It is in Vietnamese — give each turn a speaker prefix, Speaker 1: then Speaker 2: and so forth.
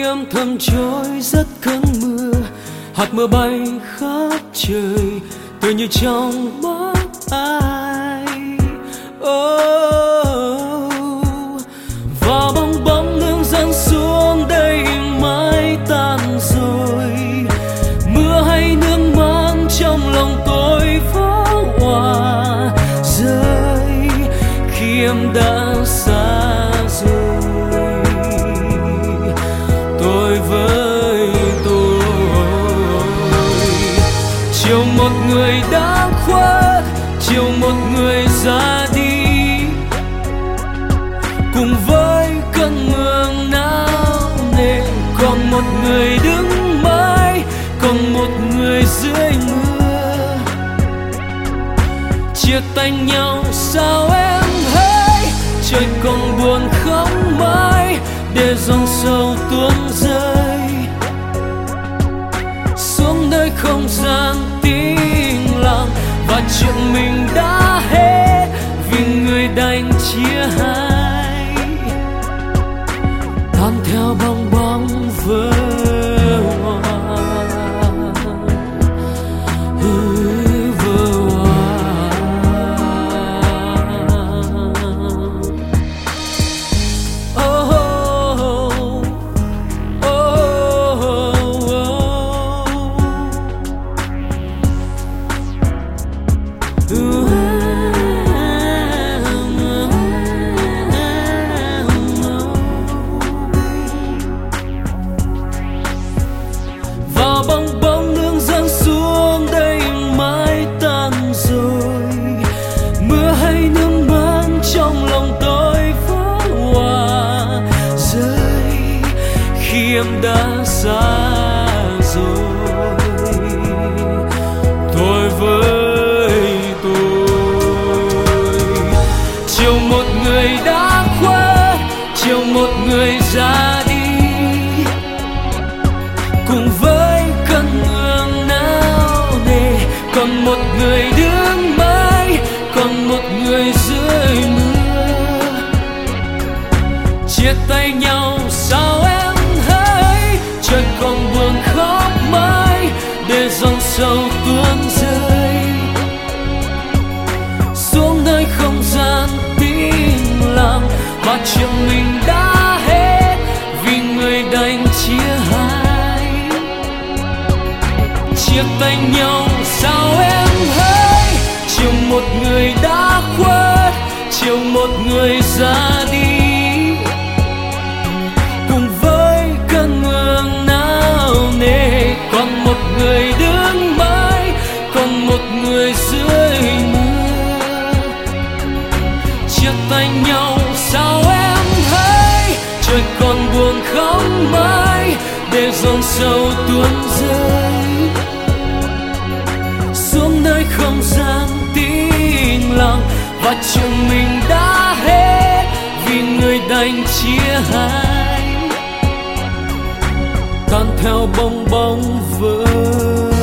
Speaker 1: âm thầm trôi rất cơn mưa, hạt mưa bay khắp trời tựa như trong mắt ai. Và bong bóng nương dần xuống đây mãi tan rồi, mưa hay nước mắt trong lòng tôi phá hoa rơi khi em đã xa rồi. Tôi với tôi, chiều một người đã khuất, chiều một người ra đi, cùng với cơn mưa náo nề. Còn một người đứng mãi, còn một người dưới mưa. Chia tay nhau sao em hỡi, trời còn buồn khóc mãi để dòng sầu tuôn rơi xuống nơi không gian tĩnh lặng. Và chuyện mình đã hết vì người đành chia hai, tan theo bong bóng vỡ hoa. Và bong bóng nương dần xuống đây mãi tan rồi, mưa hay nước mắt trong lòng tôi phá hoa rơi khi em đã xa rồi. Tôi với tôi, chiều một người đã khuất, chiều một người ra đi, cùng với cơn mưa náo nề. Còn một người đứng mãi, còn một người dưới mưa. Chia tay nhau sao em hỡi, trời còn buồn khóc mãi để dòng sầu tuôn rơi xuống nơi không gian tĩnh lặng. Và chuyện mình đã hết vì người đành chia hai. Chia tay nhau sao em hỡi, chiều một người đã khuất, chiều một người ra đi, cùng với cơn mưa náo nề. Còn một người đứng mãi, còn một người dưới mưa. Chia tay nhau sao em hỡi, trời còn buồn khóc mãi để dòng sầu tuôn rơi xuống nơi không gian tĩnh lặng. Và chuyện mình đã hết vì người đành chia hai, tan theo bong bóng vỡ.